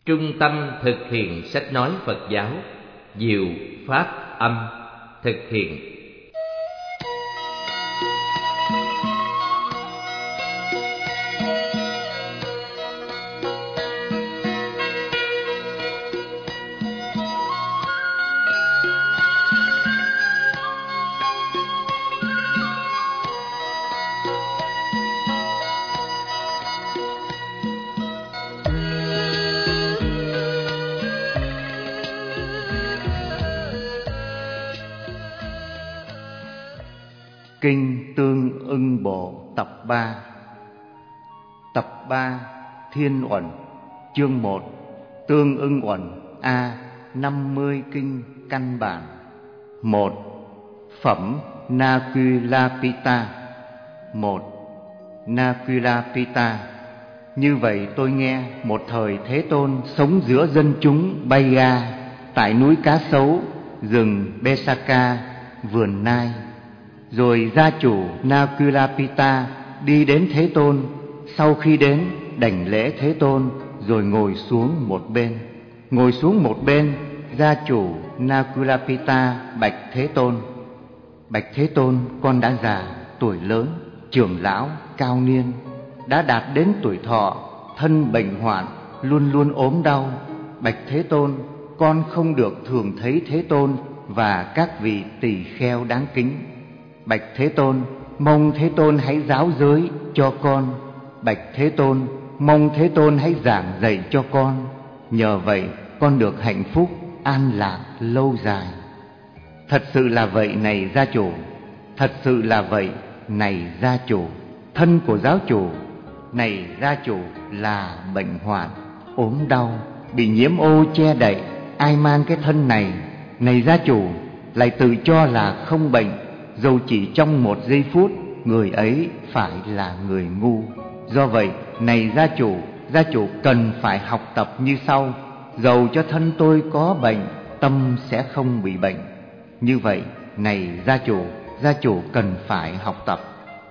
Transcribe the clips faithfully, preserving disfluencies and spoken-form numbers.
Trung tâm thực hiện sách nói Phật giáo, Diệu Pháp Âm thực hiện. Kinh Tương Ưng Bộ tập ba. Tập ba Thiên Uẩn. Chương một. Tương Ưng Uẩn A. năm mươi kinh căn bản. Một. Phẩm Nakulapita. Một. Nakulapita. Như vậy tôi nghe một thời Thế Tôn sống giữa dân chúng Baya, tại núi Cá Sấu, rừng Besaka, vườn Nai. Rồi gia chủ Nakulapita đi đến Thế Tôn. Sau khi đến, đảnh lễ Thế Tôn, rồi ngồi xuống một bên. Ngồi xuống một bên, gia chủ Nakulapita bạch Thế Tôn: Bạch Thế Tôn, con đã già, tuổi lớn, trưởng lão, cao niên, đã đạt đến tuổi thọ, thân bệnh hoạn, luôn luôn ốm đau. Bạch Thế Tôn, con không được thường thấy Thế Tôn và các vị tỳ kheo đáng kính. Bạch Thế Tôn, mong Thế Tôn hãy giáo giới cho con. Bạch Thế Tôn, mong Thế Tôn hãy giảng dạy cho con. Nhờ vậy con được hạnh phúc, an lạc lâu dài. Thật sự là vậy này gia chủ. Thật sự là vậy này gia chủ. Thân của giáo chủ này gia chủ là bệnh hoạn, ốm đau, bị nhiễm ô che đậy. Ai mang cái thân này, này gia chủ, lại tự cho là không bệnh, dầu chỉ trong một giây phút, người ấy phải là người ngu. Do vậy, này gia chủ, gia chủ cần phải học tập như sau: dầu cho thân tôi có bệnh, tâm sẽ không bị bệnh. Như vậy, này gia chủ, gia chủ cần phải học tập.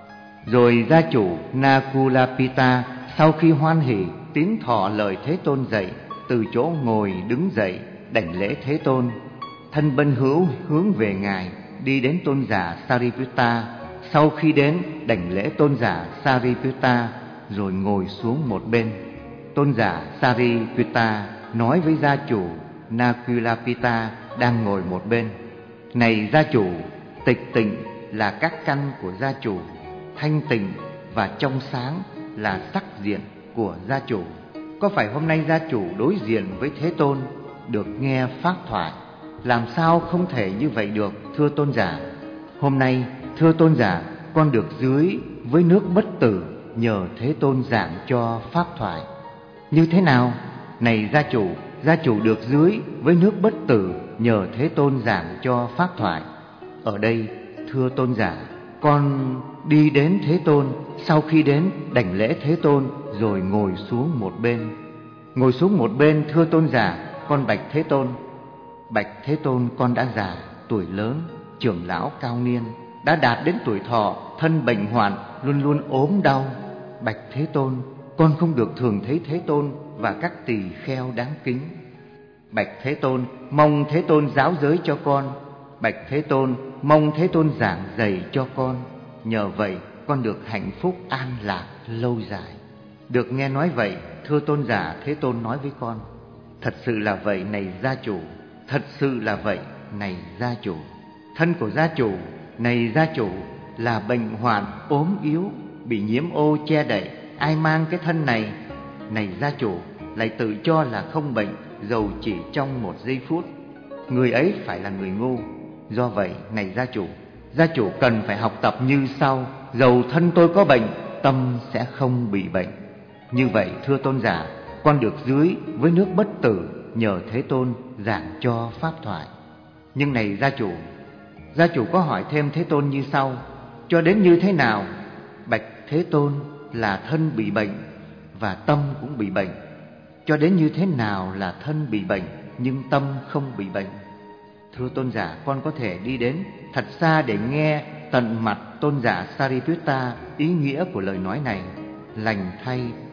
Rồi gia chủ Nakulapita sau khi hoan hỉ tín thọ lời Thế Tôn dạy, từ chỗ ngồi đứng dậy, đảnh lễ Thế Tôn. Thân bên hữu hướng về ngài, đi đến tôn giả Sariputta. Sau khi đến, đảnh lễ tôn giả Sariputta, rồi ngồi xuống một bên. Tôn giả Sariputta nói với gia chủ Nakulapita đang ngồi một bên: Này gia chủ, tịch tịnh là các căn của gia chủ, thanh tịnh và trong sáng là sắc diện của gia chủ. Có phải hôm nay gia chủ đối diện với Thế Tôn, được nghe pháp thoại? Làm sao không thể như vậy được, thưa tôn giả? Hôm nay, thưa tôn giả, con được dưới với nước bất tử nhờ Thế Tôn giảng cho pháp thoại. Như thế nào? Này gia chủ, gia chủ được dưới với nước bất tử nhờ Thế Tôn giảng cho pháp thoại. Ở đây, thưa tôn giả, con đi đến Thế Tôn. Sau khi đến, đảnh lễ Thế Tôn, rồi ngồi xuống một bên. Ngồi xuống một bên, thưa tôn giả, con bạch Thế Tôn: Bạch Thế Tôn, con đã già, tuổi lớn, trưởng lão cao niên, đã đạt đến tuổi thọ, thân bệnh hoạn, luôn luôn ốm đau. Bạch Thế Tôn, con không được thường thấy Thế Tôn và các tỳ kheo đáng kính. Bạch Thế Tôn, mong Thế Tôn giáo giới cho con. Bạch Thế Tôn, mong Thế Tôn giảng dạy cho con. Nhờ vậy con được hạnh phúc an lạc lâu dài. Được nghe nói vậy, thưa tôn giả, Thế Tôn nói với con: Thật sự là vậy này gia chủ. Thật sự là vậy này gia chủ. Thân của gia chủ này gia chủ là bệnh hoạn, ốm yếu, bị nhiễm ô che đậy. Ai mang cái thân này, này gia chủ, lại tự cho là không bệnh, dầu chỉ trong một giây phút, người ấy phải là người ngu. Do vậy, này gia chủ, gia chủ cần phải học tập như sau: dầu thân tôi có bệnh, tâm sẽ không bị bệnh. Như vậy, thưa tôn giả, con được dưới với nước bất tử nhờ Thế Tôn giảng cho pháp thoại. Nhưng này gia chủ, gia chủ có hỏi thêm Thế Tôn như sau: cho đến như thế nào? Bạch Thế Tôn, là thân bị bệnh và tâm cũng bị bệnh. Cho đến như thế nào là thân bị bệnh nhưng tâm không bị bệnh? Thưa tôn giả, con có thể đi đến thật xa để nghe tận mặt tôn giả Sariputta ý nghĩa của lời nói này. Lành thay,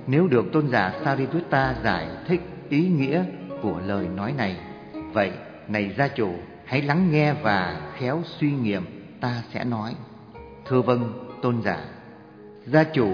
nếu được tôn giả Sariputta giải thích ý nghĩa của lời nói này. Vậy này gia chủ, hãy lắng nghe và khéo suy nghiệm ta sẽ nói. Thưa vâng tôn giả. Gia chủ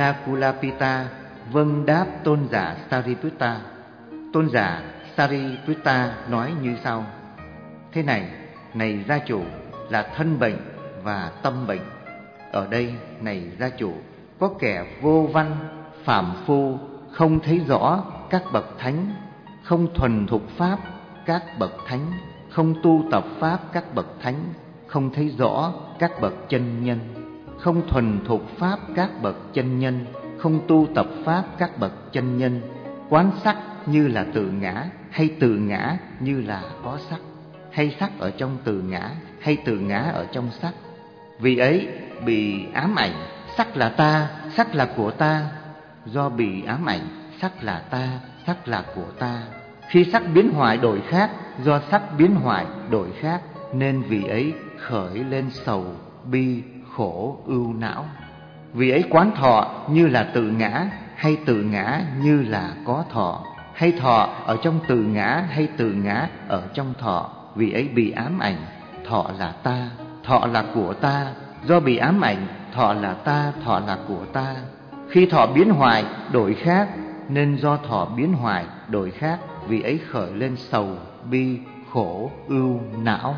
Nakulapita vâng đáp tôn giả Sariputta. Tôn giả Sariputta nói như sau: thế này, này gia chủ, là thân bệnh và tâm bệnh. Ở đây, này gia chủ, có kẻ vô văn, phàm phu, không thấy rõ các bậc thánh, không thuần thục pháp các bậc thánh, không tu tập pháp các bậc thánh, không thấy rõ các bậc chân nhân, không thuần thục pháp các bậc chân nhân, không tu tập pháp các bậc chân nhân, quán sắc như là tự ngã, hay tự ngã như là có sắc, hay sắc ở trong tự ngã, hay tự ngã ở trong sắc. Vì ấy bị ám ảnh, sắc là ta, sắc là của ta. Do bị ám ảnh, sắc là ta, sắc là của ta. Khi sắc biến hoại đổi khác, do sắc biến hoại đổi khác, nên vì ấy khởi lên sầu, bi, khổ, ưu não. Vì ấy quán thọ như là tự ngã, hay tự ngã như là có thọ, hay thọ ở trong tự ngã, hay tự ngã ở trong thọ. Vì ấy bị ám ảnh, thọ là ta, thọ là của ta. Do bị ám ảnh, thọ là ta, thọ là của ta. Khi thọ biến hoại đổi khác, nên do thọ biến hoại đổi khác, vì ấy khởi lên sầu, bi, khổ, ưu, não.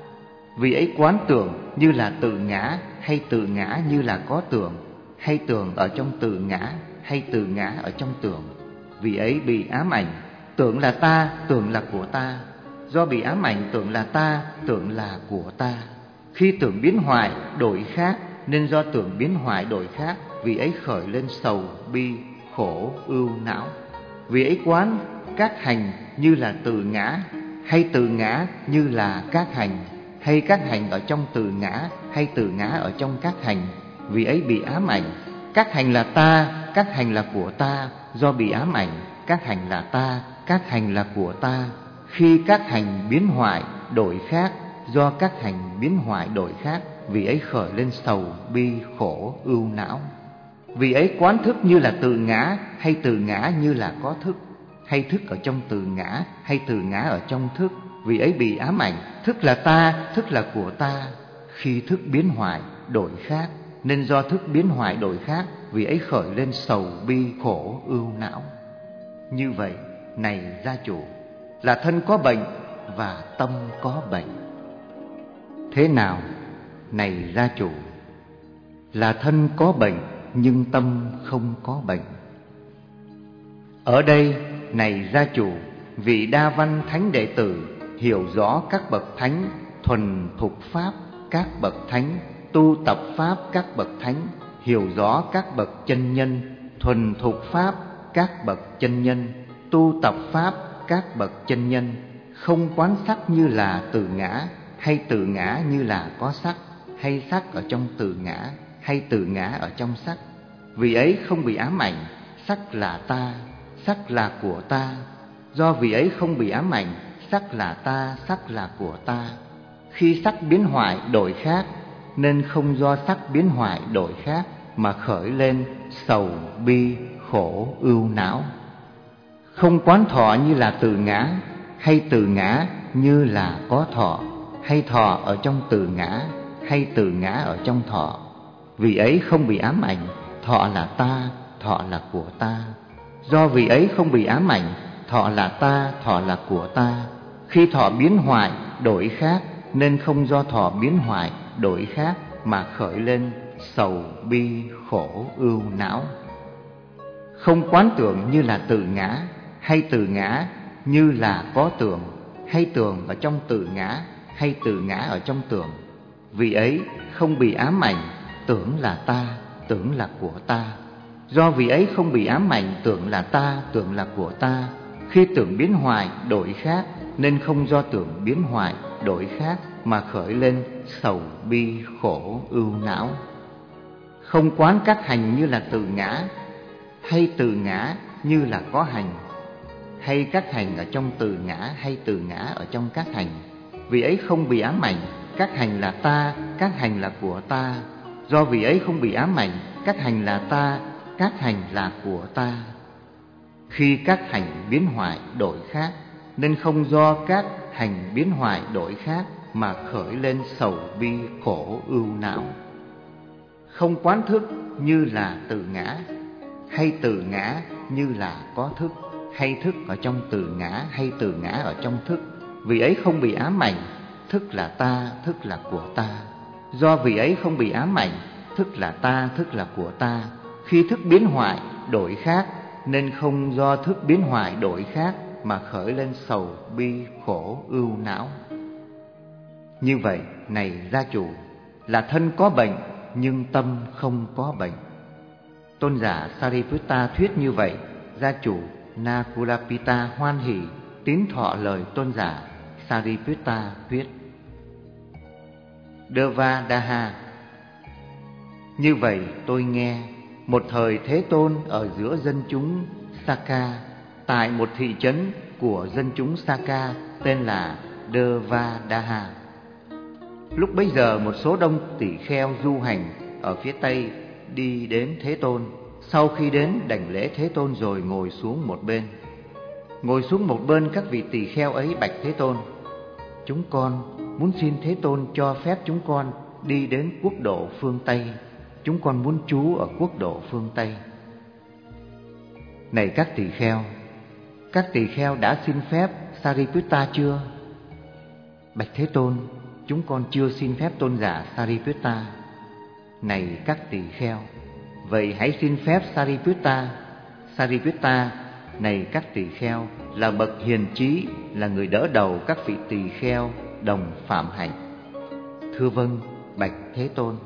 Vì ấy quán tưởng như là tự ngã, hay tự ngã như là có tưởng, hay tưởng ở trong tự ngã, hay tự ngã ở trong tưởng. Vì ấy bị ám ảnh, tưởng là ta, tưởng là của ta. Do bị ám ảnh, tưởng là ta, tưởng là của ta. Khi tưởng biến hoại đổi khác, nên do tưởng biến hoại đổi khác, vì ấy khởi lên sầu, bi, khổ, ưu, não. Vì ấy quán các hành như là tự ngã, hay tự ngã như là các hành, hay các hành ở trong tự ngã, hay tự ngã ở trong các hành. Vì ấy bị ám ảnh, các hành là ta, các hành là của ta. Do bị ám ảnh, các hành là ta, các hành là của ta. Khi các hành biến hoại đổi khác, do các hành biến hoại đổi khác, vì ấy khởi lên sầu, bi, khổ, ưu, não. Vì ấy quán thức như là tự ngã, hay tự ngã như là có thức, hay thức ở trong tự ngã, hay tự ngã ở trong thức. Vì ấy bị ám ảnh, thức là ta, thức là của ta. Khi thức biến hoại đổi khác, nên do thức biến hoại đổi khác, vì ấy khởi lên sầu, bi, khổ, ưu, não. Như vậy, này gia chủ, là thân có bệnh và tâm có bệnh. Thế nào, này gia chủ? Là thân có bệnh nhưng tâm không có bệnh. Ở đây, này gia chủ, vị đa văn thánh đệ tử hiểu rõ các bậc thánh, thuần thục pháp các bậc thánh, tu tập pháp các bậc thánh, hiểu rõ các bậc chân nhân, thuần thục pháp các bậc chân nhân, tu tập pháp các bậc chân nhân, không quán sắc như là tự ngã, hay tự ngã như là có sắc, hay sắc ở trong tự ngã, hay tự ngã ở trong sắc. Vì ấy không bị ám ảnh, sắc là ta, sắc là của ta. Do vì ấy không bị ám ảnh, sắc là ta, sắc là của ta. Khi sắc biến hoại đổi khác, nên không do sắc biến hoại đổi khác mà khởi lên sầu, bi, khổ, ưu, não. Không quán thọ như là tự ngã, hay tự ngã như là có thọ, hay thọ ở trong tự ngã, hay tự ngã ở trong thọ. Vì ấy không bị ám ảnh, thọ là ta, thọ là của ta. Do vì ấy không bị ám ảnh, thọ là ta, thọ là của ta. Khi thọ biến hoại đổi khác, nên không do thọ biến hoại đổi khác mà khởi lên sầu, bi, khổ, ưu, não. Không quán tưởng như là tự ngã, hay tự ngã như là có tưởng, hay tưởng ở trong tự ngã, hay tự ngã ở trong tưởng. Vì ấy không bị ám ảnh, tưởng là ta, tưởng là của ta. Do vì ấy không bị ám ảnh, tưởng là ta, tưởng là của ta. Khi tưởng biến hoại đổi khác, nên không do tưởng biến hoại đổi khác mà khởi lên sầu, bi, khổ, ưu, não. Không quán các hành như là tự ngã, hay tự ngã như là có hành, hay các hành ở trong tự ngã, hay tự ngã ở trong các hành. Vì ấy không bị ám ảnh, các hành là ta, các hành là của ta. Do vì ấy không bị ám ảnh, các hành là ta, các hành là của ta. Khi các hành biến hoại đổi khác, nên không do các hành biến hoại đổi khác mà khởi lên sầu bi khổ ưu não. Không quán thức như là tự ngã, hay tự ngã như là có thức, hay thức ở trong tự ngã, hay tự ngã ở trong thức. Vì ấy không bị ám ảnh, thức là ta, thức là của ta. Do vì ấy không bị ám ảnh, thức là ta, thức là của ta. Khi thức biến hoại đổi khác, nên không do thức biến hoại đổi khác mà khởi lên sầu bi khổ ưu não. Như vậy, này gia chủ, là thân có bệnh nhưng tâm không có bệnh. Tôn giả Sariputta thuyết như vậy, gia chủ Nakulapita hoan hỉ tín thọ lời tôn giả Sariputta thuyết. Devadaha: như vậy tôi nghe, một thời Thế Tôn ở giữa dân chúng Saka, tại một thị trấn của dân chúng Saka tên là Devadaha. Lúc bấy giờ một số đông tỷ kheo du hành ở phía tây đi đến Thế Tôn. Sau khi đến đảnh lễ Thế Tôn rồi ngồi xuống một bên. Ngồi xuống một bên, các vị tỳ kheo ấy bạch Thế Tôn: chúng con muốn xin Thế Tôn cho phép chúng con đi đến quốc độ phương Tây. Chúng con muốn trú ở quốc độ phương Tây. Này các tỳ kheo, các tỳ kheo đã xin phép Sariputta chưa? Bạch Thế Tôn: chúng con chưa xin phép tôn giả Sariputta. Này các tỳ kheo, vậy hãy xin phép Sariputta. Sariputta: này các tỳ kheo, là bậc hiền trí, là người đỡ đầu các vị tỳ kheo đồng phạm hạnh. Thưa vâng, bạch Thế Tôn.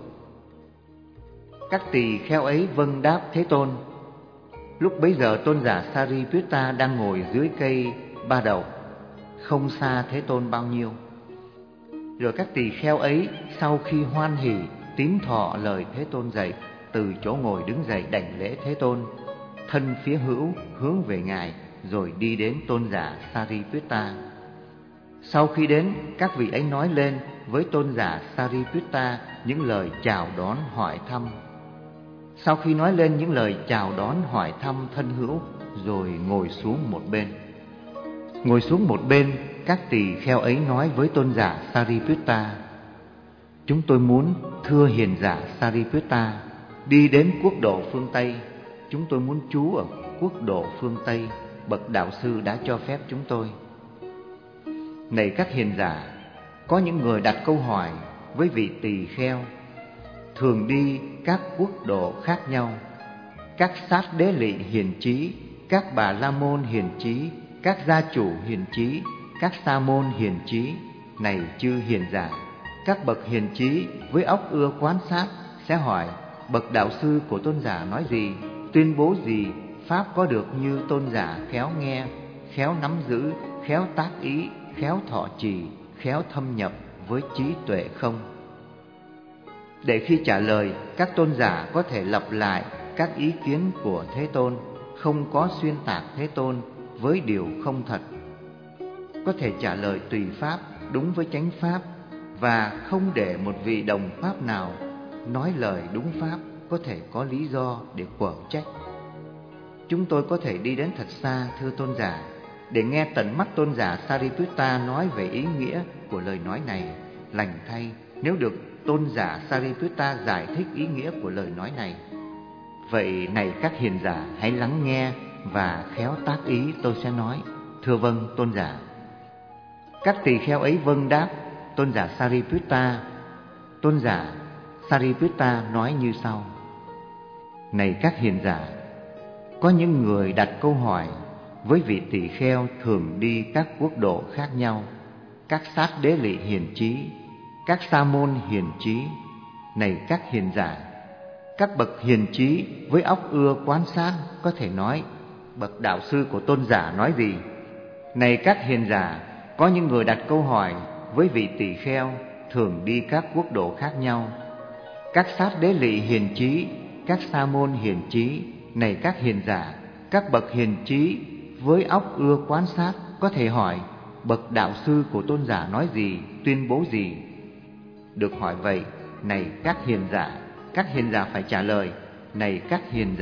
Các tỳ kheo ấy vâng đáp Thế Tôn. Lúc bấy giờ tôn giả Sariputta đang ngồi dưới cây ba đậu, không xa Thế Tôn bao nhiêu. Rồi các tỳ kheo ấy sau khi hoan hỉ tín thọ lời Thế Tôn dạy, từ chỗ ngồi đứng dậy đảnh lễ Thế Tôn, thân phía hữu hướng về ngài, rồi đi đến tôn giả Sariputta. Sau khi đến, các vị ấy nói lên với tôn giả Sariputta những lời chào đón hỏi thăm. Sau khi nói lên những lời chào đón hỏi thăm thân hữu, rồi ngồi xuống một bên. Ngồi xuống một bên, các tỳ kheo ấy nói với tôn giả Sariputta: chúng tôi muốn, thưa hiền giả Sariputta, đi đến quốc độ phương Tây. Chúng tôi muốn trú ở quốc độ phương Tây, bậc đạo sư đã cho phép chúng tôi. Này các hiền giả, có những người đặt câu hỏi với vị tỳ kheo thường đi các quốc độ khác nhau, các sát đế lị hiền trí, các bà la môn hiền trí, các gia chủ hiền trí, các sa môn hiền trí. Này chư hiền giả, các bậc hiền trí với óc ưa quan sát sẽ hỏi: bậc đạo sư của tôn giả nói gì, tuyên bố gì, pháp có được như tôn giả khéo nghe, khéo nắm giữ, khéo tác ý, khéo thọ trì, khéo thâm nhập với trí tuệ không? Để khi trả lời, các tôn giả có thể lặp lại các ý kiến của Thế Tôn, không có xuyên tạc Thế Tôn với điều không thật, có thể trả lời tùy pháp, đúng với chánh pháp, và không để một vị đồng pháp nào nói lời đúng pháp có thể có lý do để quở trách. Chúng tôi có thể đi đến thật xa, thưa tôn giả, để nghe tận mắt tôn giả Sariputta nói về ý nghĩa của lời nói này. Lành thay nếu được tôn giả Sariputta giải thích ý nghĩa của lời nói này. Vậy này các hiền giả, hãy lắng nghe và khéo tác ý tôi sẽ nói. Thưa vâng tôn giả. Các tỳ kheo ấy vâng đáp tôn giả Sariputta. Tôn giả Sariputta nói như sau: này các hiền giả, có những người đặt câu hỏi với vị tỳ kheo thường đi các quốc độ khác nhau, các sát đế lị hiền trí, các sa môn hiền trí. Này các hiền giả, các bậc hiền trí với óc ưa quan sát có thể nói: bậc đạo sư của tôn giả nói gì? Này các hiền giả, có những người đặt câu hỏi với vị tỳ kheo thường đi các quốc độ khác nhau, các sát đế lị hiền trí, các sa môn hiền trí. Này các hiền giả, các bậc hiền trí với óc ưa quan sát có thể hỏi: bậc đạo sư của tôn giả nói gì, tuyên bố gì? Được hỏi vậy, này các hiền giả, các hiền giả phải trả lời: này các hiền giả,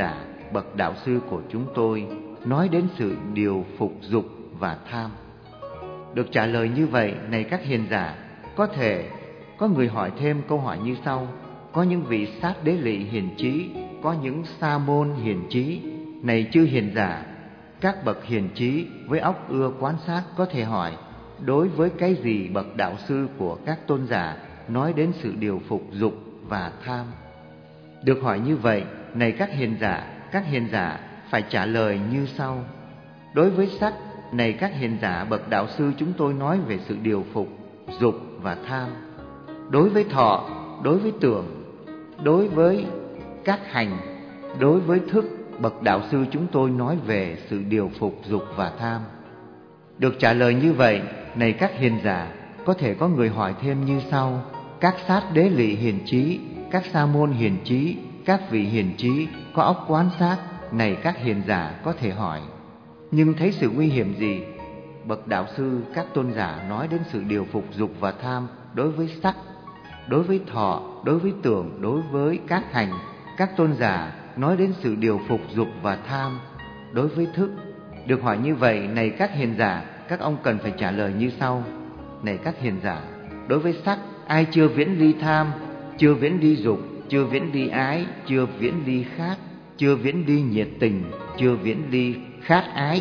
bậc đạo sư của chúng tôi nói đến sự điều phục dục và tham. Được trả lời như vậy, này các hiền giả, có thể có người hỏi thêm câu hỏi như sau: có những vị sát đế lị hiền trí, có những sa môn hiền trí. Này chư hiền giả, các bậc hiền trí với óc ưa quan sát có thể hỏi: đối với cái gì bậc đạo sư của các tôn giả nói đến sự điều phục dục và tham? Được hỏi như vậy, này các hiền giả, các hiền giả phải trả lời như sau: đối với sắc, này các hiền giả, bậc đạo sư chúng tôi nói về sự điều phục dục và tham. Đối với thọ, đối với tưởng, đối với các hành, đối với thức, bậc đạo sư chúng tôi nói về sự điều phục dục và tham. Được trả lời như vậy, này các hiền giả, có thể có người hỏi thêm như sau: các sát đế lị hiền trí, các sa môn hiền trí, các vị hiền trí có óc quán sát, này các hiền giả có thể hỏi: nhưng thấy sự nguy hiểm gì? Bậc đạo sư các tôn giả nói đến sự điều phục dục và tham đối với sắc, đối với thọ, đối với tưởng, đối với các hành. Các tôn giả nói đến sự điều phục dục và tham đối với thức. Được hỏi như vậy, này các hiền giả, các ông cần phải trả lời như sau: này các hiền giả, đối với sắc, ai chưa viễn ly tham, chưa viễn ly dục, chưa viễn ly ái, chưa viễn ly khát, chưa viễn ly nhiệt tình, chưa viễn ly khát ái,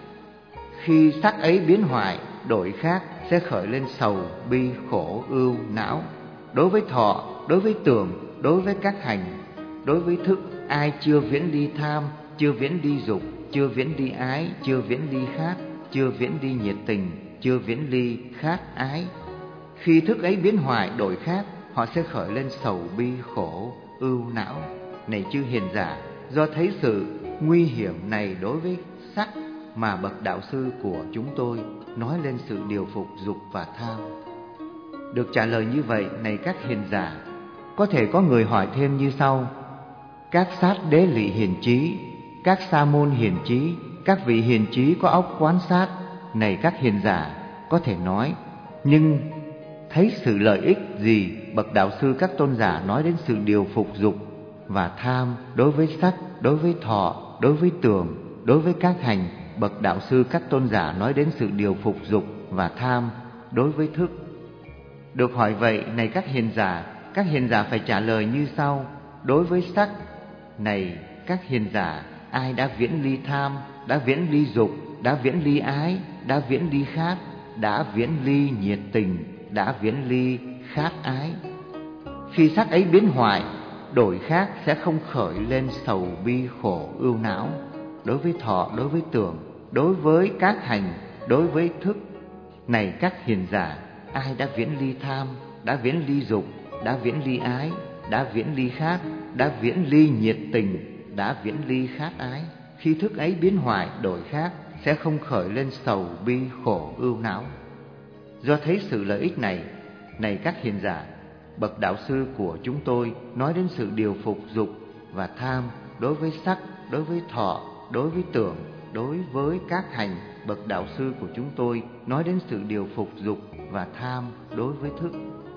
khi sắc ấy biến hoại đổi khác sẽ khởi lên sầu bi khổ ưu não. Đối với thọ, đối với tưởng, đối với các hành, đối với thức, ai chưa viễn ly tham, chưa viễn ly dục, chưa viễn ly ái, chưa viễn ly khát, chưa viễn ly nhiệt tình, chưa viễn ly khát ái, khi thức ấy biến hoại đổi khác, họ sẽ khởi lên sầu bi khổ ưu não. Này chư hiền giả, do thấy sự nguy hiểm này đối với sắc mà bậc đạo sư của chúng tôi nói lên sự điều phục dục và tham. Được trả lời như vậy, này các hiền giả, có thể có người hỏi thêm như sau: các sát đế lị hiền trí, các sa môn hiền trí, các vị hiền trí có óc quán sát, này các hiền giả có thể nói: nhưng thấy sự lợi ích gì bậc đạo sư các tôn giả nói đến sự điều phục dục và tham đối với sắc, đối với thọ, đối với tưởng, đối với các hành? Bậc đạo sư các tôn giả nói đến sự điều phục dục và tham đối với thức. Được hỏi vậy, này các hiền giả, các hiền giả phải trả lời như sau: đối với sắc, này các hiền giả, ai đã viễn ly tham, đã viễn ly dục, đã viễn ly ái, đã viễn ly khát, đã viễn ly nhiệt tình, đã viễn ly khát ái, khi sắc ấy biến hoại đổi khác sẽ không khởi lên sầu bi khổ ưu não. Đối với thọ, đối với tưởng, đối với các hành, đối với thức, này các hiền giả, ai đã viễn ly tham, đã viễn ly dục, đã viễn ly ái, đã viễn ly khát, đã viễn ly nhiệt tình, đã viễn ly khát ái, khi thức ấy biến hoại đổi khác sẽ không khởi lên sầu bi khổ ưu não. Do thấy sự lợi ích này, này các hiền giả, bậc đạo sư của chúng tôi nói đến sự điều phục dục và tham đối với sắc, đối với thọ, đối với tưởng, đối với các hành. Bậc đạo sư của chúng tôi nói đến sự điều phục dục và tham đối với thức.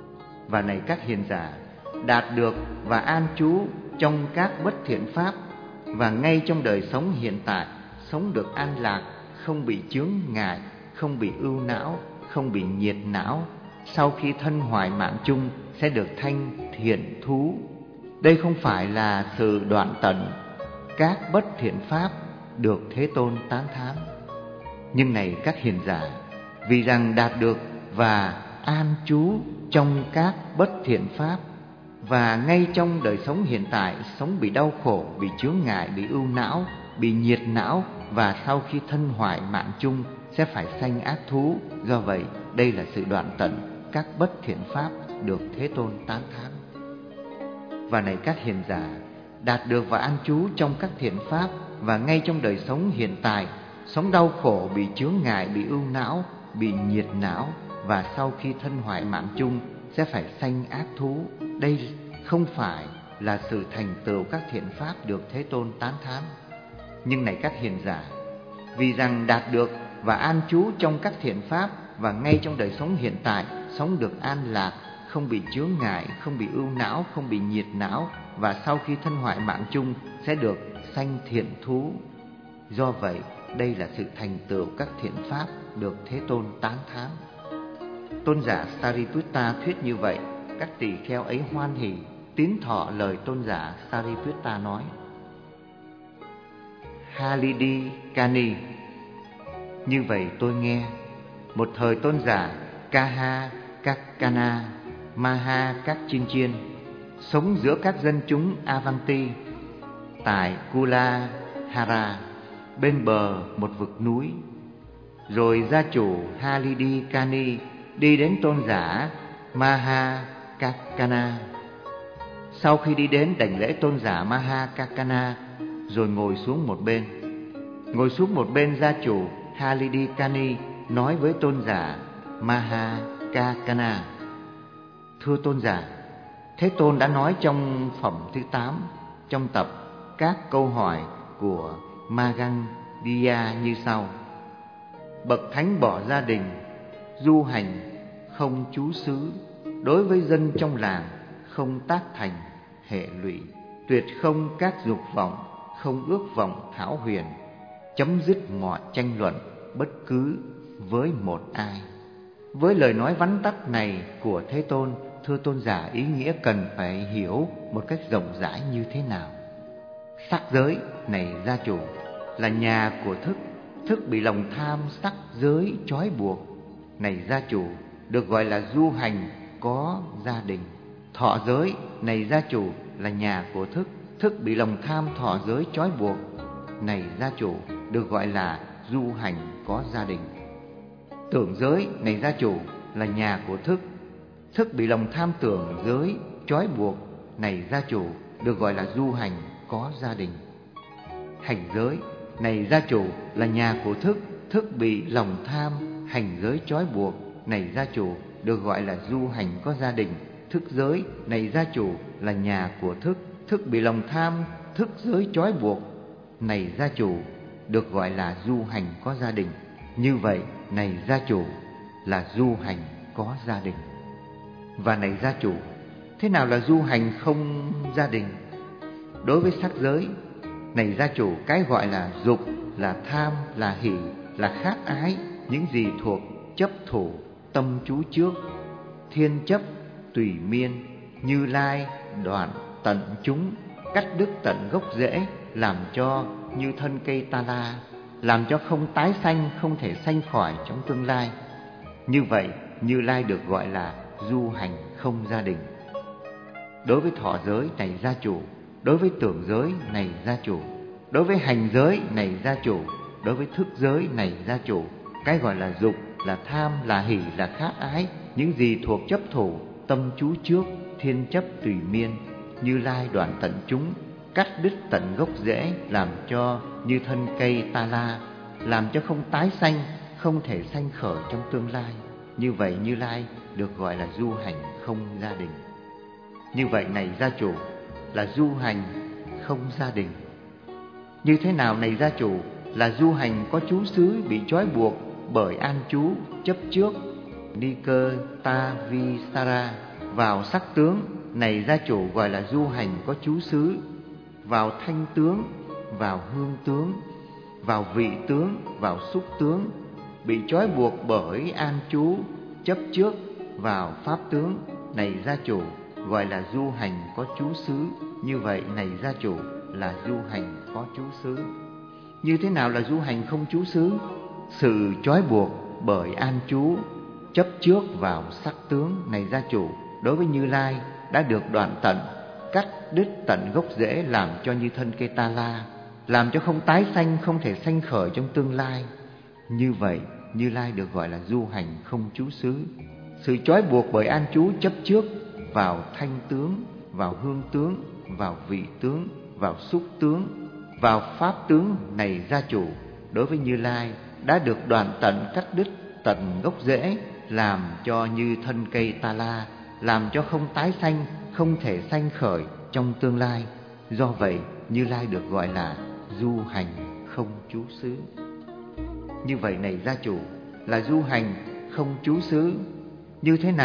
Và này các hiền giả, đạt được và an trú trong các bất thiện pháp, và ngay trong đời sống hiện tại sống được an lạc, không bị chướng ngại, không bị ưu não, không bị nhiệt não, sau khi thân hoại mạng chung sẽ được thanh thiện thú. Đây không phải là sự đoạn tận các bất thiện pháp được Thế Tôn tán thán. Nhưng này các hiền giả, vì rằng đạt được và an trú trong các bất thiện pháp, và ngay trong đời sống hiện tại sống bị đau khổ, bị chướng ngại, bị ưu não, bị nhiệt não, và sau khi thân hoại mạng chung sẽ phải sanh ác thú. Do vậy đây là sự đoạn tận các bất thiện pháp được Thế Tôn tán thán. Và này các hiền giả, đạt được và an trú trong các thiện pháp, và ngay trong đời sống hiện tại sống đau khổ, bị chướng ngại, bị ưu não, bị nhiệt não, và sau khi thân hoại mạng chung sẽ phải sanh ác thú. Đây không phải là sự thành tựu các thiện pháp được Thế Tôn tán thán. Nhưng này các hiền giả, vì rằng đạt được và an trú trong các thiện pháp, và ngay trong đời sống hiện tại sống được an lạc, không bị chướng ngại, không bị ưu não, không bị nhiệt não, và sau khi thân hoại mạng chung sẽ được sanh thiện thú. Do vậy, đây là sự thành tựu các thiện pháp được Thế Tôn tán thán. Tôn giả Sariputta thuyết như vậy, các tỳ kheo ấy hoan hỉ tín thọ lời tôn giả Sariputta nói. Halidi Kani. Như vậy tôi nghe, một thời tôn giả Kaha Kakana Maha Các Chiên Chiên sống giữa các dân chúng Avanti tại Kula Hara, bên bờ một vực núi. Rồi gia chủ Halidi Kani đi đến tôn giả Maha Kakana. Sau khi đi đến đảnh lễ tôn giả Maha Kakana, rồi ngồi xuống một bên. Ngồi xuống một bên, gia chủ Halidi Kani nói với tôn giả Maha Kakana: Thưa tôn giả, Thế Tôn đã nói trong phẩm thứ tám, trong tập các câu hỏi của Magandiya như sau: Bậc thánh bỏ gia đình, du hành, không trú xứ, đối với dân trong làng không tác thành hệ lụy, tuyệt không các dục vọng, không ước vọng thảo huyền, chấm dứt mọi tranh luận bất cứ với một ai. Với lời nói vắn tắt này của Thế Tôn, thưa tôn giả, ý nghĩa cần phải hiểu một cách rộng rãi như thế nào? Sắc giới này gia chủ là nhà của thức, thức bị lòng tham sắc giới trói buộc, này gia chủ được gọi là du hành có gia đình. Thọ giới này gia chủ là nhà của thức, thức bị lòng tham thọ giới trói buộc, này gia chủ được gọi là du hành có gia đình. Tưởng giới này gia chủ là nhà của thức, thức bị lòng tham tưởng giới trói buộc, này gia chủ được gọi là du hành có gia đình. Hành giới này gia chủ là nhà của thức, thức bị lòng tham hành giới trói buộc, này gia chủ được gọi là du hành có gia đình. Thức giới này gia chủ là nhà của thức, thức bị lòng tham thức giới trói buộc, này gia chủ được gọi là du hành có gia đình. Như vậy, này gia chủ là du hành có gia đình. Và này gia chủ, thế nào là du hành không gia đình? Đối với sắc giới, này gia chủ, cái gọi là dục, là tham, là hỷ, là khát ái, những gì thuộc chấp thủ, tâm chú trước, thiên chấp, tùy miên, Như Lai, đoạn tận chúng, cắt đứt tận gốc rễ, làm cho như thân cây ta la, làm cho không tái sanh, không thể sanh khỏi trong tương lai. Như vậy, Như Lai được gọi là du hành không gia đình. Đối với thọ giới này gia chủ, đối với tưởng giới này gia chủ, đối với hành giới này gia chủ, đối với thức giới này gia chủ, cái gọi là dục, là tham, là hỷ, là khát ái, những gì thuộc chấp thủ, tâm chú trước, thiên chấp tùy miên, Như Lai đoạn tận chúng, cắt đứt tận gốc rễ, làm cho như thân cây ta la, làm cho không tái sanh, không thể sanh khởi trong tương lai. Như vậy Như Lai được gọi là du hành không gia đình. Như vậy này gia chủ là du hành không gia đình. Như thế nào này gia chủ là du hành có trú xứ, bị trói buộc bởi an trú chấp trước Niketa Visara vào sắc tướng, này gia chủ gọi là du hành có trú xứ, vào thanh tướng, vào hương tướng, vào vị tướng, vào xúc tướng, bị trói buộc bởi an trú chấp trước vào pháp tướng, này gia chủ gọi là du hành có trú xứ. Như vậy này gia chủ là du hành có trú xứ. Như thế nào là du hành không trú xứ? Sự trói buộc bởi an trú chấp trước vào sắc tướng, này gia chủ đối với Như Lai đã được đoạn tận, cắt đứt tận gốc rễ, làm cho như thân cây ta la, làm cho không tái sanh, không thể sanh khởi trong tương lai. Như vậy Như Lai được gọi là du hành không trú xứ. Sự trói buộc bởi an trú chấp trước vào thanh tướng, vào hương tướng, vào vị tướng, vào xúc tướng, vào pháp tướng, này gia chủ đối với Như Lai đã được đoạn tận, cắt đứt tận gốc rễ, làm cho như thân cây ta la, làm cho không tái sanh, không thể sanh khởi trong tương lai. Do vậy Như Lai được gọi là du hành không trú xứ. Như vậy này gia chủ là du hành không trú xứ. Như thế nào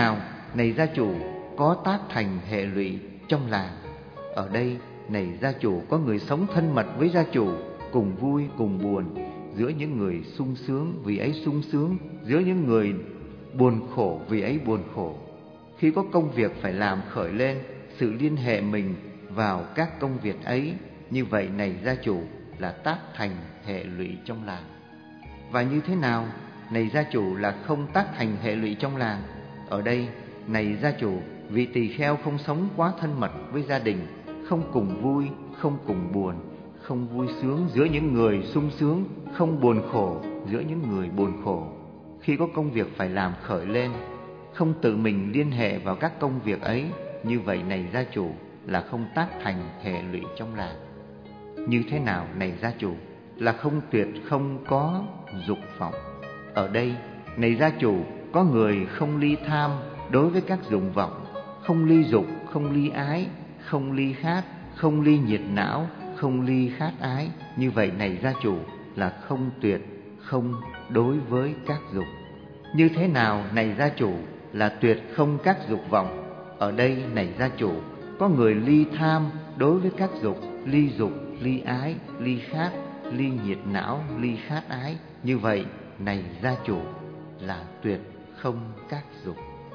này gia chủ, có tác thành hệ lụy trong làng. Ở đây này gia chủ, có người sống thân mật với gia chủ, cùng vui cùng buồn, giữa những người sung sướng vì ấy sung sướng, giữa những người buồn khổ vì ấy buồn khổ. Khi có công việc phải làm khởi lên, sự liên hệ mình vào các công việc ấy, như vậy này gia chủ, là tác thành hệ lụy trong làng. Và như thế nào này gia chủ là không tác thành hệ lụy trong làng? Ở đây này gia chủ, vị tỳ kheo không sống quá thân mật với gia đình, không cùng vui, không cùng buồn, không vui sướng giữa những người sung sướng, không buồn khổ giữa những người buồn khổ. Khi có công việc phải làm khởi lên, không tự mình liên hệ vào các công việc ấy, như vậy này gia chủ, là không tác thành hệ lụy trong làng. Như thế nào này gia chủ, là không tuyệt không có dục vọng. Ở đây này gia chủ, có người không ly tham đối với các dục vọng, không ly dục, không ly ái, không ly khát, không ly nhiệt não, không ly khát ái. Như vậy này gia chủ, là không tuyệt không đối với các dục. Như thế nào này gia chủ, là tuyệt không các dục vọng. Ở đây này gia chủ, có người ly tham đối với các dục, ly dục, ly ái, ly khát, ly nhiệt não, ly khát ái. Như vậy này gia chủ, là tuyệt không các dục.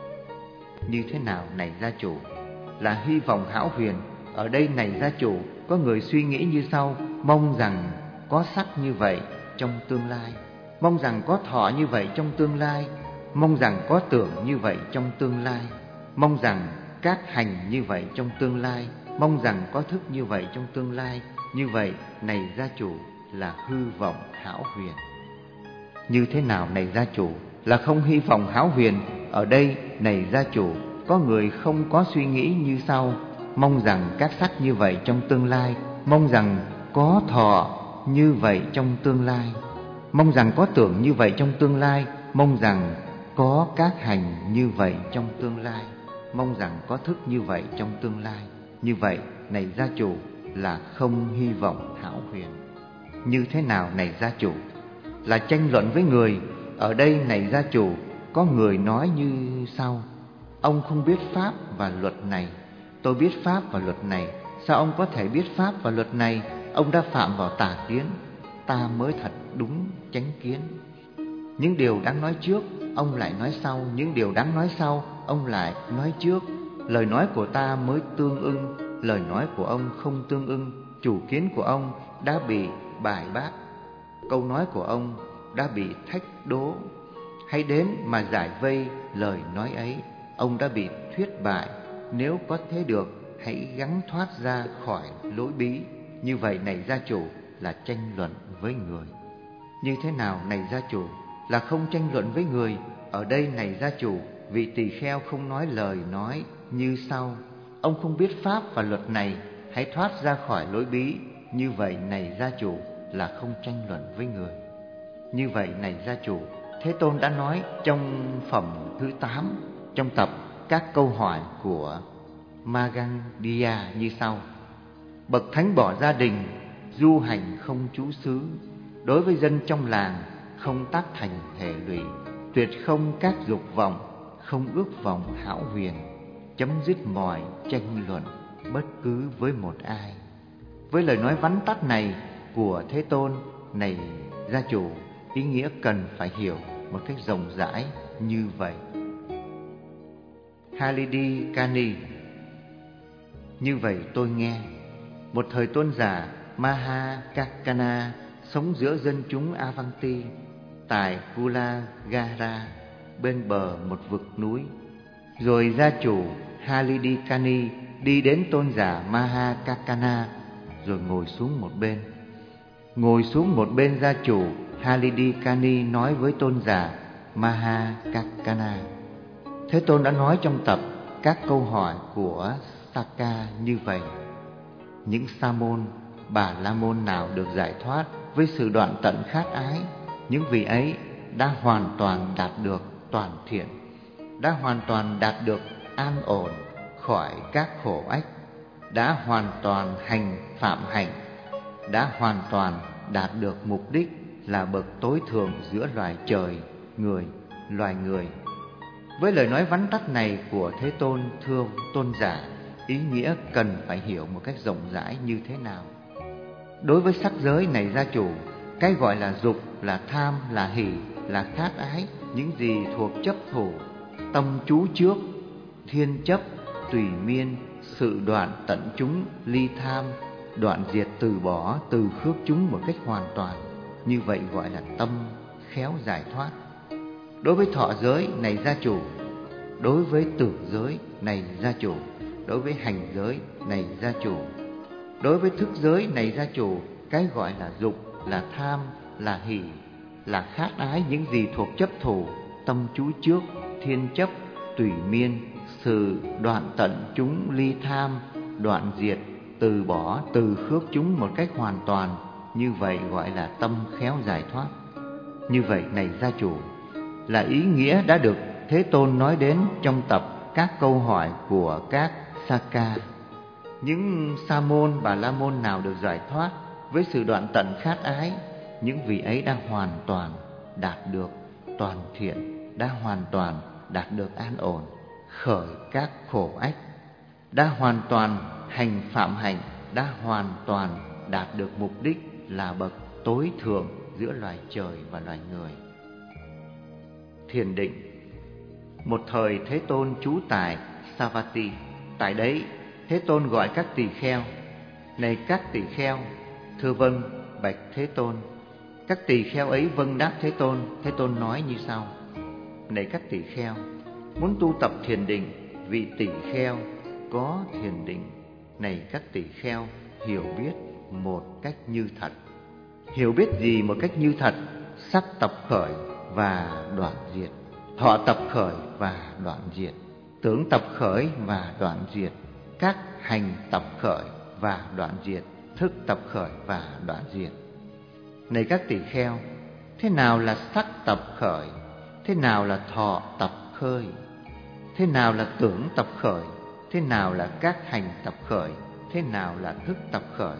Như thế nào này gia chủ, là hy vọng hão huyền. Ở đây này gia chủ, có người suy nghĩ như sau: mong rằng có sắc như vậy trong tương lai, mong rằng có thọ như vậy trong tương lai, mong rằng có tưởng như vậy trong tương lai, mong rằng các hành như vậy trong tương lai, mong rằng có thức như vậy trong tương lai. Như vậy này gia chủ, là hư vọng hão huyền. Như thế nào này gia chủ, là không hy vọng hão huyền. Ở đây này gia chủ, có người không có suy nghĩ như sau: mong rằng các sắc như vậy trong tương lai, mong rằng có thọ như vậy trong tương lai, mong rằng có tưởng như vậy trong tương lai, mong rằng có các hành như vậy trong tương lai, mong rằng có thức như vậy trong tương lai. Như vậy này gia chủ, là không hy vọng hão huyền. Như thế nào này gia chủ, là tranh luận với người. Ở đây này gia chủ, có người nói như sau: ông không biết pháp và luật này, tôi biết pháp và luật này. Sao ông có thể biết pháp và luật này? Ông đã phạm vào tà kiến, ta mới thật đúng chánh kiến. Những điều đáng nói trước, ông lại nói sau; những điều đáng nói sau, ông lại nói trước. Lời nói của ta mới tương ưng, lời nói của ông không tương ưng. Chủ kiến của ông đã bị bài bác, câu nói của ông đã bị thách đố. Hãy đến mà giải vây lời nói ấy. Ông đã bị thuyết bại, nếu có thế được, hãy gắng thoát ra khỏi lối bí. Như vậy này gia chủ, là tranh luận với người. Như thế nào này gia chủ, là không tranh luận với người. Ở đây này gia chủ, vị tỳ kheo không nói lời nói như sau: ông không biết pháp và luật này, hãy thoát ra khỏi lối bí. Như vậy này gia chủ, là không tranh luận với người. Như vậy này gia chủ, Thế Tôn đã nói trong phẩm thứ tám, trong tập các câu hỏi của Magandiya như sau: bậc thánh bỏ gia đình, du hành không trú xứ, đối với dân trong làng không tác thành hệ lụy, tuyệt không các dục vọng, không ước vọng hão huyền, chấm dứt mọi tranh luận bất cứ với một ai. Với lời nói vắn tắt này của Thế Tôn, này gia chủ, ý nghĩa cần phải hiểu một cách rộng rãi như vậy. Halidi Kani: như vậy tôi nghe, một thời tôn giả Mahakakana sống giữa dân chúng Avanti tại Kulagara, bên bờ một vực núi. Rồi gia chủ Halidi Kani đi đến tôn giả Mahakakana, rồi ngồi xuống một bên. Ngồi xuống một bên, gia chủ Halidi Kani nói với tôn giả Mahakakana. Thế Tôn đã nói trong tập các câu hỏi của Saka như vậy: những sa môn, bà la môn nào được giải thoát với sự đoạn tận khát ái, những vị ấy đã hoàn toàn đạt được toàn thiện, đã hoàn toàn đạt được an ổn khỏi các khổ ách, đã hoàn toàn hành phạm hạnh, đã hoàn toàn đạt được mục đích là bậc tối thượng giữa loài trời, người, loài người. Với lời nói vắn tắt này của Thế Tôn, thưa tôn giả, ý nghĩa cần phải hiểu một cách rộng rãi như thế nào? Đối với sắc giới này gia chủ, cái gọi là dục, là tham, là hỷ, là khát ái, những gì thuộc chấp thủ, tâm chú trước, thiên chấp, tùy miên, sự đoạn tận chúng, ly tham, đoạn diệt từ bỏ, từ khước chúng một cách hoàn toàn, như vậy gọi là tâm khéo giải thoát. Đối với thọ giới này gia chủ, đối với tử giới này gia chủ, đối với hành giới này gia chủ, đối với thức giới này gia chủ, cái gọi là dục, là tham, là hỷ, là khát ái, những gì thuộc chấp thủ, tâm chú trước, thiên chấp, tùy miên, sự đoạn tận chúng, ly tham, đoạn diệt, từ bỏ, từ khước chúng một cách hoàn toàn, như vậy gọi là tâm khéo giải thoát. Như vậy này gia chủ, là ý nghĩa đã được Thế Tôn nói đến trong tập các câu hỏi của các Saka. Những Sa môn, Bà La môn nào được giải thoát với sự đoạn tận khát ái, những vị ấy đã hoàn toàn đạt được toàn thiện, đã hoàn toàn đạt được an ổn, khởi các khổ ách, đã hoàn toàn hành phạm hạnh, đã hoàn toàn đạt được mục đích là bậc tối thượng giữa loài trời và loài người. Thiền định. Một thời Thế Tôn trú tại Savatthi. Tại đấy Thế Tôn gọi các tỳ kheo: này các tỳ kheo. Thưa vâng, bạch Thế Tôn. Các tỳ kheo ấy vâng đáp Thế Tôn. Thế Tôn nói như sau: này các tỳ kheo, muốn tu tập thiền định, vị tỳ kheo có thiền định. Này các tỳ kheo, hiểu biết một cách như thật. Hiểu biết gì một cách như thật? Sắc tập khởi và đoạn diệt, thọ tập khởi và đoạn diệt, tưởng tập khởi và đoạn diệt, các hành tập khởi và đoạn diệt, thức tập khởi và đoạn diệt. Này các tỳ kheo, thế nào là sắc tập khởi? Thế nào là thọ tập khởi? Thế nào là tưởng tập khởi? Thế nào là các hành tập khởi? Thế nào là thức tập khởi?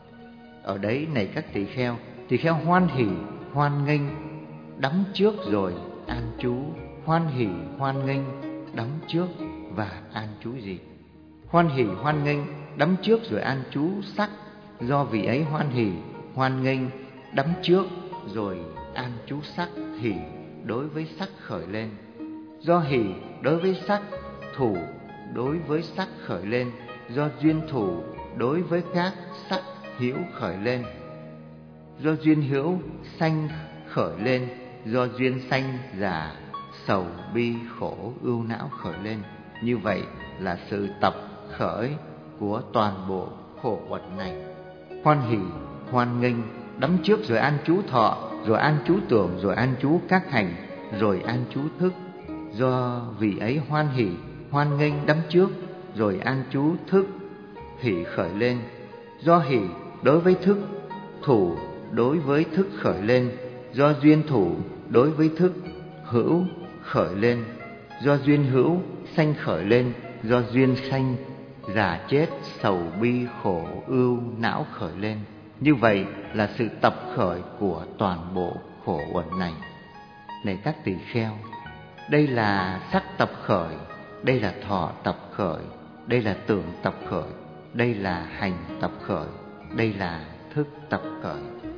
Ở đấy này các tỳ kheo, tỳ kheo hoan hỉ, hoan nghênh, đắm trước rồi an trú. Hoan hỉ, hoan nghênh, đắm trước và an trú gì? Hoan hỉ, hoan nghênh, đắm trước rồi an trú sắc. Do vị ấy hoan hỉ, hoan nghênh, đắm trước rồi an trú sắc, hỉ đối với sắc khởi lên. Do hỉ đối với sắc, thủ đối với sắc khởi lên. Do duyên thủ đối với các sắc hữu khởi lên. Do duyên hữu sanh khởi lên. Do duyên sanh già, sầu, bi, khổ, ưu não khởi lên. Như vậy là sự tập khởi của toàn bộ khổ uất này. Hoan hỉ, hoan nghênh, đắm trước rồi an trú thọ, rồi an trú tưởng, rồi an trú các hành, rồi an trú thức. Do vị ấy hoan hỉ, hoan nghênh, đắm trước, rồi an trú thức, hỉ khởi lên. Do hỉ đối với thức, thủ đối với thức khởi lên. Do duyên thủ đối với thức hữu khởi lên. Do duyên hữu sanh khởi lên. Do duyên sanh già chết, sầu bi khổ ưu não khởi lên. Như vậy là sự tập khởi của toàn bộ khổ uẩn này. Này các tỳ kheo, đây là sắc tập khởi, đây là thọ tập khởi, đây là tưởng tập khởi, đây là hành tập khởi, đây là thức tập khởi.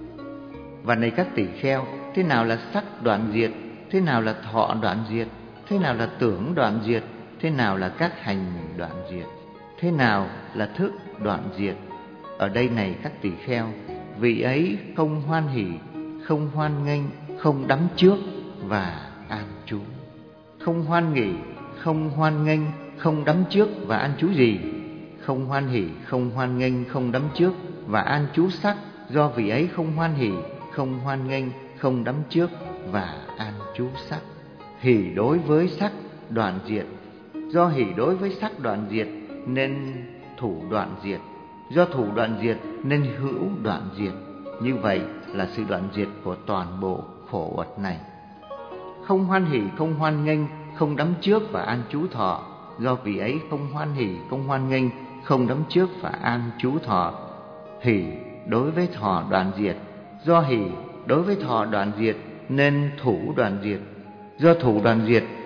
Và này các tỳ kheo, thế nào là sắc đoạn diệt? Thế nào là thọ đoạn diệt? Thế nào là tưởng đoạn diệt? Thế nào là các hành đoạn diệt? Thế nào là thức đoạn diệt? Ở đây này các tỳ kheo, vị ấy không hoan hỉ, không hoan nghênh, không đắm trước và an trú. Không hoan nghỉ, không hoan nghênh, không đắm trước và an trú gì? Không hoan hỉ, không hoan nghênh, không đắm trước và an trú sắc. Do vị ấy không hoan hỉ, không hoan nghênh, không đắm trước và an trú sắc. Hỉ đối với sắc đoạn diệt. Do hỉ đối với sắc đoạn diệt nên thủ đoạn diệt. Do thủ đoạn diệt nên hữu đoạn diệt. Như vậy là sự đoạn diệt của toàn bộ khổ uất này. Không hoan hỉ, không hoan nghênh, không đắm trước và an trú thọ. Do vị ấy không hoan hỉ, không hoan nghênh, không đắm trước và an trú thọ. Hỉ đối với thọ đoạn diệt. Do hỉ đối với thọ đoạn diệt nên thủ đoạn diệt. Do thủ đoạn diệt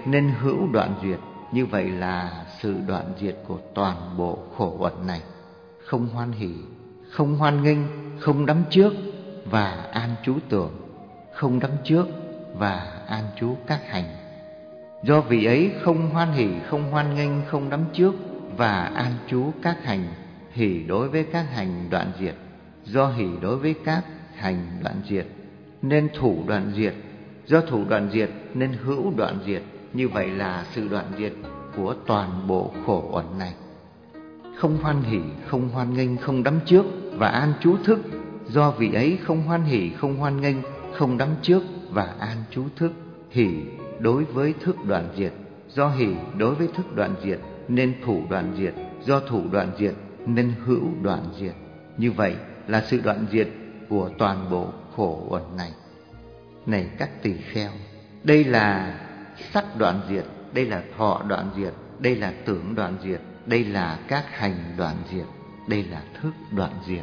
nên hữu đoạn diệt. Như vậy là sự đoạn diệt của toàn bộ khổ uẩn này. Không hoan hỷ, không hoan nghênh, không đắm trước và an trú tưởng, không đắm trước và an trú các hành. Do vị ấy không hoan hỷ, không hoan nghênh, không đắm trước và an trú các hành, hỷ đối với các hành đoạn diệt. Do hỷ đối với các hành đoạn diệt nên thủ đoạn diệt. Do thủ đoạn diệt nên hữu đoạn diệt. Như vậy là sự đoạn diệt của toàn bộ khổ uẩn này. Không hoan hỷ, không hoan nghênh, không đắm trước và an trú thức. Do vị ấy không hoan hỷ, không hoan nghênh, không đắm trước và an trú thức, hỷ đối với thức đoạn diệt. Do hỷ đối với thức đoạn diệt nên thủ đoạn diệt. Do thủ đoạn diệt nên hữu đoạn diệt. Như vậy là sự đoạn diệt của toàn bộ khổ uẩn này. Này các tỳ kheo, đây là sắc đoạn diệt, đây là thọ đoạn diệt, đây là tưởng đoạn diệt, đây là các hành đoạn diệt, đây là thức đoạn diệt.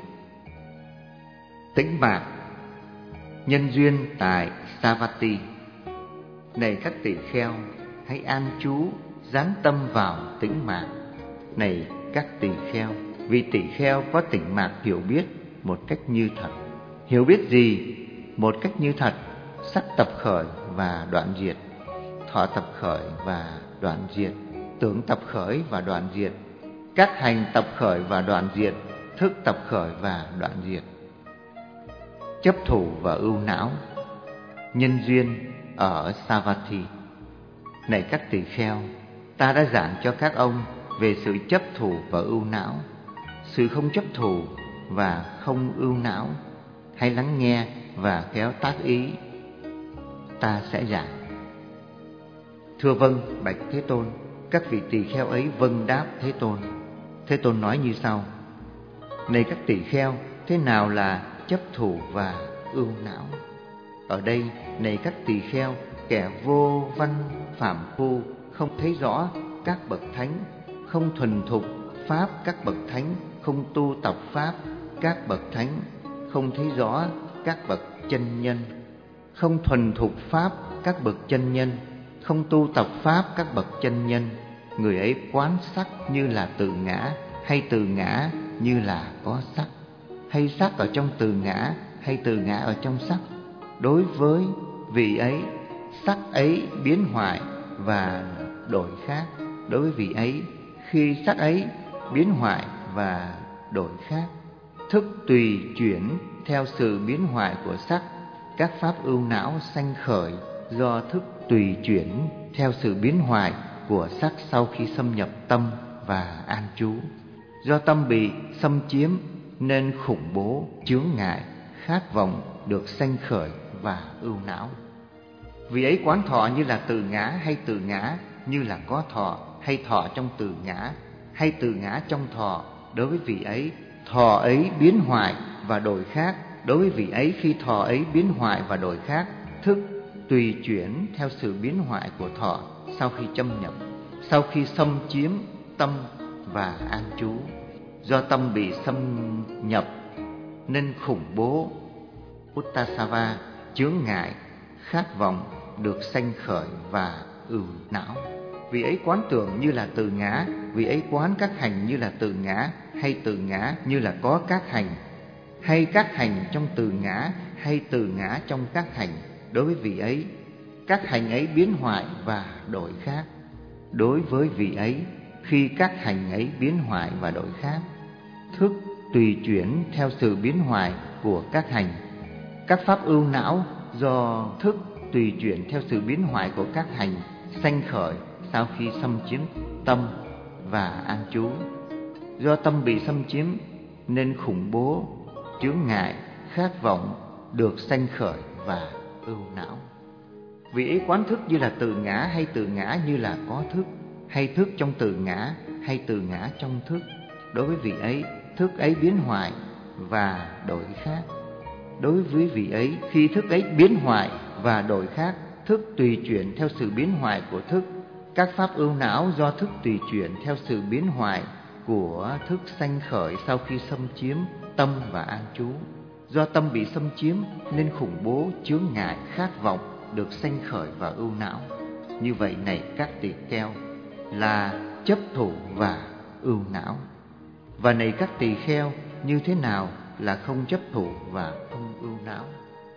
Tĩnh mạc nhân duyên tại Savatthi. Này các tỳ kheo, hãy an trú dán tâm vào tĩnh mạc. Này các tỳ kheo, vì tỳ kheo có tĩnh mạc hiểu biết một cách như thật. Hiểu biết gì? Một cách như thật. Sắc tập khởi và đoạn diệt, thọ tập khởi và đoạn diệt, tưởng tập khởi và đoạn diệt, các hành tập khởi và đoạn diệt, thức tập khởi và đoạn diệt. Chấp thủ và ưu não nhân duyên ở Savatthi. Này các tỳ kheo, ta đã giảng cho các ông về sự chấp thủ và ưu não, sự không chấp thủ và không ưu não. Hãy lắng nghe và khéo tác ý. Ta sẽ giảng. Thưa vâng, bạch Thế Tôn. Các vị tỳ kheo ấy vâng đáp Thế Tôn. Thế Tôn nói như sau: này các tỳ kheo, thế nào là chấp thủ và ưu não? Ở đây, này các tỳ kheo, kẻ vô văn phàm phu không thấy rõ các bậc thánh, không thuần thục pháp các bậc thánh, không tu tập pháp các bậc thánh, không thấy rõ các bậc chân nhân, không thuần thục pháp các bậc chân nhân, không tu tập pháp các bậc chân nhân. Người ấy quán sắc như là từ ngã, hay từ ngã như là có sắc, hay sắc ở trong từ ngã, hay từ ngã ở trong sắc. Đối với vị ấy, sắc ấy biến hoại và đổi khác. Đối với vị ấy, khi sắc ấy biến hoại và đổi khác, thức tùy chuyển theo sự biến hoại của sắc. Các pháp ưu não sanh khởi do thức tùy chuyển theo sự biến hoại của sắc sau khi xâm nhập tâm và an trú. Do tâm bị xâm chiếm nên khủng bố, chướng ngại, khát vọng được sanh khởi và ưu não. Vì ấy quán thọ như là từ ngã, hay từ ngã như là có thọ, hay thọ trong từ ngã, hay từ ngã trong thọ. Đối với vị ấy, thọ ấy biến hoại và đổi khác. Đối với vị ấy, khi thọ ấy biến hoại và đổi khác, thức tùy chuyển theo sự biến hoại của thọ sau khi châm nhập, sau khi xâm chiếm tâm và an trú. Do tâm bị xâm nhập nên khủng bố, uttasava, chướng ngại, khát vọng được sanh khởi và ưu não. Vì ấy quán tưởng như là từ ngã, vì ấy quán các hành như là từ ngã, hay từ ngã như là có các hành, hay các hành trong từ ngã, hay từ ngã trong các hành. Đối với vị ấy, các hành ấy biến hoại và đổi khác. Đối với vị ấy, khi các hành ấy biến hoại và đổi khác, thức tùy chuyển theo sự biến hoại của các hành. Các pháp ưu não do thức tùy chuyển theo sự biến hoại của các hành sanh khởi sau khi xâm chiếm tâm và an trú. Do tâm bị xâm chiếm nên khủng bố, chướng ngại, khát vọng được sanh khởi và ưu não. Vì ấy quán thức như là từ ngã, hay từ ngã như là có thức, hay thức trong từ ngã, hay từ ngã trong thức. Đối với vị ấy, thức ấy biến hoại và đổi khác. Đối với vị ấy, khi thức ấy biến hoại và đổi khác, thức tùy chuyển theo sự biến hoại của thức. Các pháp ưu não do thức tùy chuyển theo sự biến hoại của thức sanh khởi sau khi xâm chiếm tâm và an trú. Do tâm bị xâm chiếm nên khủng bố, chướng ngại, khát vọng được sanh khởi và ưu não. Như vậy này các tỳ kheo, là chấp thủ và ưu não. Và này các tỳ kheo, như thế nào là không chấp thủ và không ưu não?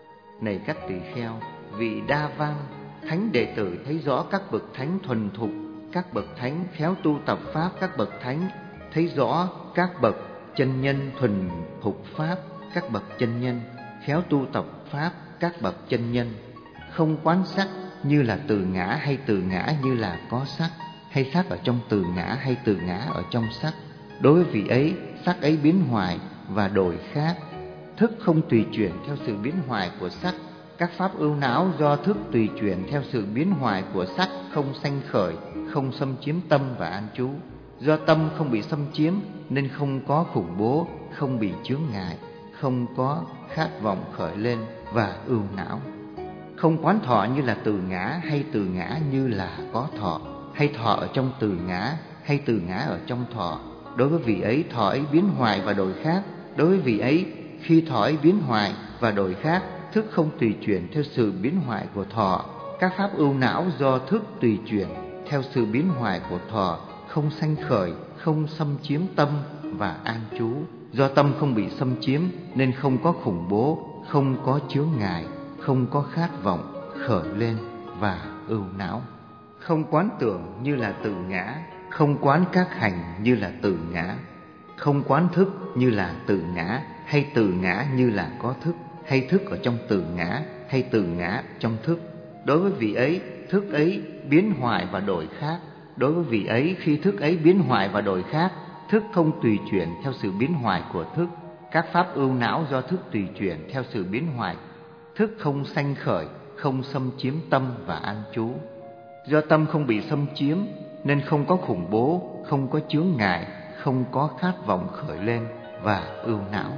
Này các tỳ kheo, vị Đa Văn thánh đệ tử thấy rõ các bậc thánh thuần thục, các bậc thánh khéo tu tập pháp, các bậc thánh thấy rõ các bậc chân nhân thuần thục pháp, các bậc chân nhân khéo tu tập pháp, các bậc chân nhân không quán sắc như là từ ngã, hay từ ngã như là có sắc, hay sắc ở trong từ ngã, hay từ ngã ở trong sắc. Đối với vị ấy, sắc ấy biến hoại và đổi khác, thức không tùy chuyển theo sự biến hoại của sắc. Các pháp ưu não do thức tùy chuyển theo sự biến hoại của sắc, không sanh khởi, không xâm chiếm tâm và an trú. Do tâm không bị xâm chiếm nên không có khủng bố, không bị chướng ngại, không có khát vọng khởi lên và ưu não. Không quán thọ như là từ ngã, hay từ ngã như là có thọ, hay thọ ở trong từ ngã, hay từ ngã ở trong thọ. Đối với vị ấy, thọ ấy biến hoại và đổi khác. Đối với vị ấy, khi thọ ấy biến hoại và đổi khác, thức không tùy chuyển theo sự biến hoại của thọ. Các pháp ưu não do thức tùy chuyển theo sự biến hoại của thọ, không sanh khởi, không xâm chiếm tâm và an trú. Do tâm không bị xâm chiếm nên không có khủng bố, không có chướng ngại, không có khát vọng khởi lên và ưu não. Không quán tưởng như là từ ngã, không quán các hành như là từ ngã, không quán thức như là từ ngã, hay từ ngã như là có thức, hay thức ở trong từ ngã, hay từ ngã trong thức. Đối với vị ấy, thức ấy biến hoại và đổi khác. Đối với vị ấy, khi thức ấy biến hoại và đổi khác, thức không tùy chuyển theo sự biến hoại của thức. Các pháp ưu não do thức tùy chuyển theo sự biến hoại, thức không sanh khởi, không xâm chiếm tâm và an trú. Do tâm không bị xâm chiếm nên không có khủng bố, không có chướng ngại, không có khát vọng khởi lên và ưu não.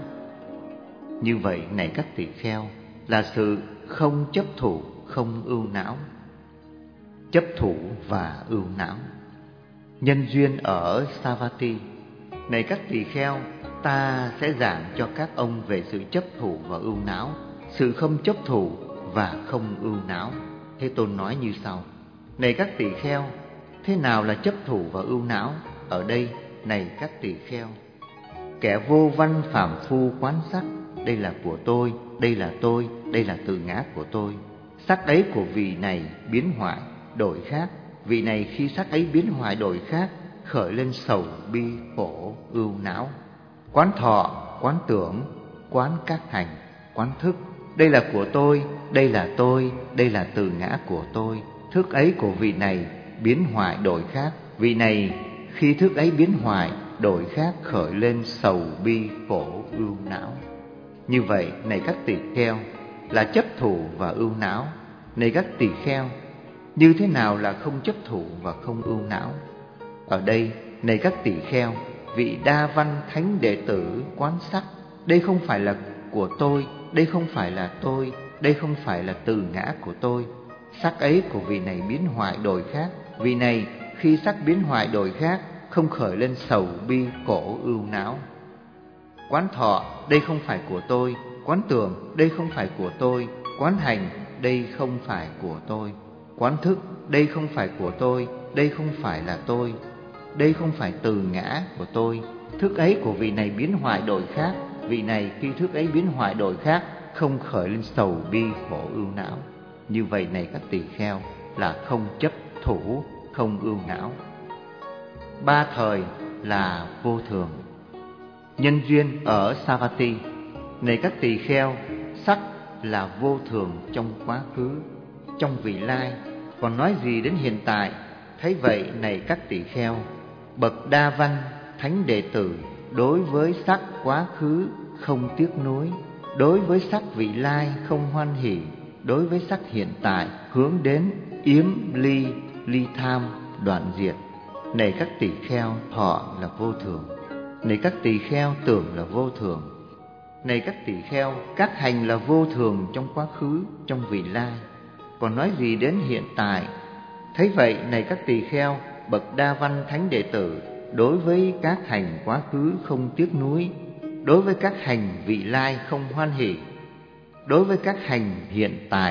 Như vậy này các tỳ kheo, là sự không chấp thủ, không ưu não. Chấp thủ và ưu não. Nhân duyên ở Savatthi. Này các tỳ kheo, ta sẽ giảng cho các ông về sự chấp thủ và ưu não, sự không chấp thủ và không ưu não. Thế Tôn nói như sau: này các tỳ kheo, thế nào là chấp thủ và ưu não? Ở đây, này các tỳ kheo, kẻ vô văn phàm phu quán sắc, đây là của tôi, đây là tôi, đây là từ ngã của tôi. Sắc ấy của vị này biến hoại, đổi khác. Vị này khi sắc ấy biến hoại đổi khác, khởi lên sầu bi khổ ưu não. Quán thọ, quán tưởng, quán các hành, quán thức, đây là của tôi, đây là tôi, đây là từ ngã của tôi. Thức ấy của vị này biến hoại đổi khác. Vị này khi thức ấy biến hoại đổi khác, khởi lên sầu bi khổ ưu não. Như vậy này các tỳ kheo, là chấp thủ và ưu não. Này các tỳ kheo, như thế nào là không chấp thủ và không ưu não? Ở đây, này các tỳ kheo, vị Đa Văn thánh đệ tử quán sắc, đây không phải là của tôi, đây không phải là tôi, đây không phải là từ ngã của tôi. Sắc ấy của vị này biến hoại đổi khác. Vị này khi sắc biến hoại đổi khác, không khởi lên sầu bi khổ ưu não. Quán thọ, đây không phải của tôi. Quán tưởng, đây không phải của tôi. Quán hành, đây không phải của tôi. Quán thức, đây không phải của tôi, đây không phải là tôi, đây không phải từ ngã của tôi. Thức ấy của vị này biến hoại đổi khác. Vị này khi thức ấy biến hoại đổi khác, không khởi lên sầu bi khổ ưu não. Như vậy này các tỳ kheo, là không chấp thủ, không ưu não. Ba thời là vô thường. Nhân duyên ở Savatthi. Này các tỳ kheo, sắc là vô thường trong quá khứ, trong vị lai, còn nói gì đến hiện tại? Thấy vậy này các tỳ kheo, bậc Đa Văn thánh đệ tử đối với sắc quá khứ không tiếc nuối, đối với sắc vị lai không hoan hỉ, đối với sắc hiện tại hướng đến yếm ly, ly tham, đoạn diệt. Này các tỳ kheo, thọ là vô thường. Này các tỳ kheo, tưởng là vô thường. Này các tỳ kheo, các hành là vô thường trong quá khứ, trong vị lai, còn nói gì đến hiện tại? Thấy vậy này các tỳ kheo, bậc Đa Văn thánh đệ tử đối với các hành quá khứ không tiếc nuối, đối với các hành vị lai không hoan hỉ, đối với các hành hiện tại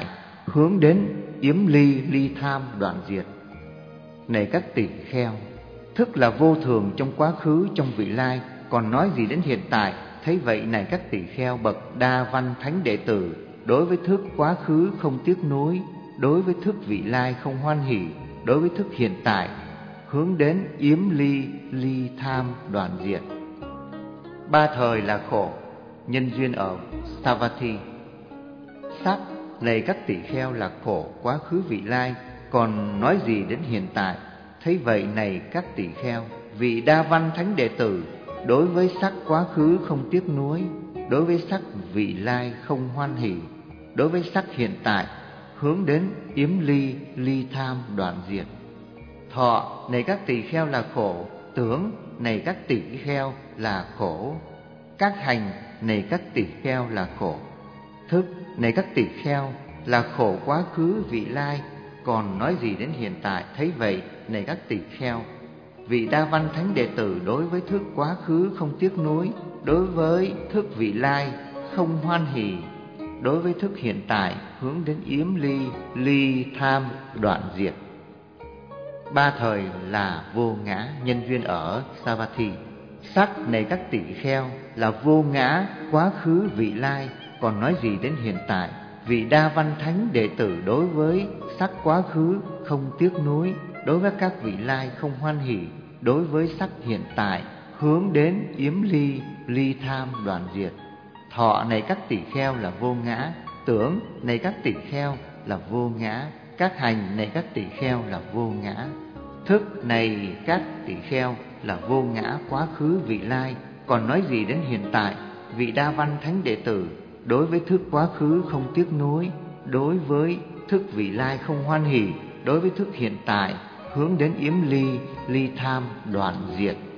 hướng đến yếm ly ly tham đoạn diệt. Này các tỷ kheo, thức là vô thường trong quá khứ, trong vị lai, còn nói gì đến hiện tại? Thấy vậy này các tỷ kheo, bậc đa văn thánh đệ tử đối với thức quá khứ không tiếc nuối, đối với thức vị lai không hoan hỷ, đối với thức hiện tại hướng đến yếm ly ly tham đoạn diệt. Ba thời là khổ, nhân duyên ở Savatthi. Sắc này các tỷ kheo là khổ quá khứ vị lai, còn nói gì đến hiện tại? Thấy vậy này các tỷ kheo, vị đa văn thánh đệ tử đối với sắc quá khứ không tiếc nuối, đối với sắc vị lai không hoan hỷ, đối với sắc hiện tại hướng đến yếm ly ly tham đoạn diệt. Thọ này các tỷ kheo là khổ, tưởng này các tỷ kheo là khổ, các hành này các tỷ kheo là khổ, thức này các tỷ kheo là khổ quá khứ vị lai, còn nói gì đến hiện tại? Thấy vậy này các tỷ kheo, vị đa văn thánh đệ tử đối với thức quá khứ không tiếc nuối, đối với thức vị lai không hoan hỷ, đối với thức hiện tại hướng đến yếm ly ly tham đoạn diệt. Ba thời là vô ngã, nhân duyên ở Savatthi. Sắc này các tỷ kheo là vô ngã quá khứ vị lai, còn nói gì đến hiện tại? Vị đa văn thánh đệ tử đối với sắc quá khứ không tiếc nuối, đối với các vị lai không hoan hỷ, đối với sắc hiện tại hướng đến yếm ly ly tham đoạn diệt. Thọ này các tỷ kheo là vô ngã, tưởng này các tỷ kheo là vô ngã, các hành này các tỷ kheo là vô ngã, thức này các tỷ kheo là vô ngã quá khứ vị lai, còn nói gì đến hiện tại? Vị đa văn thánh đệ tử đối với thức quá khứ không tiếc nuối, đối với thức vị lai không hoan hỷ, đối với thức hiện tại hướng đến yếm ly ly tham đoạn diệt.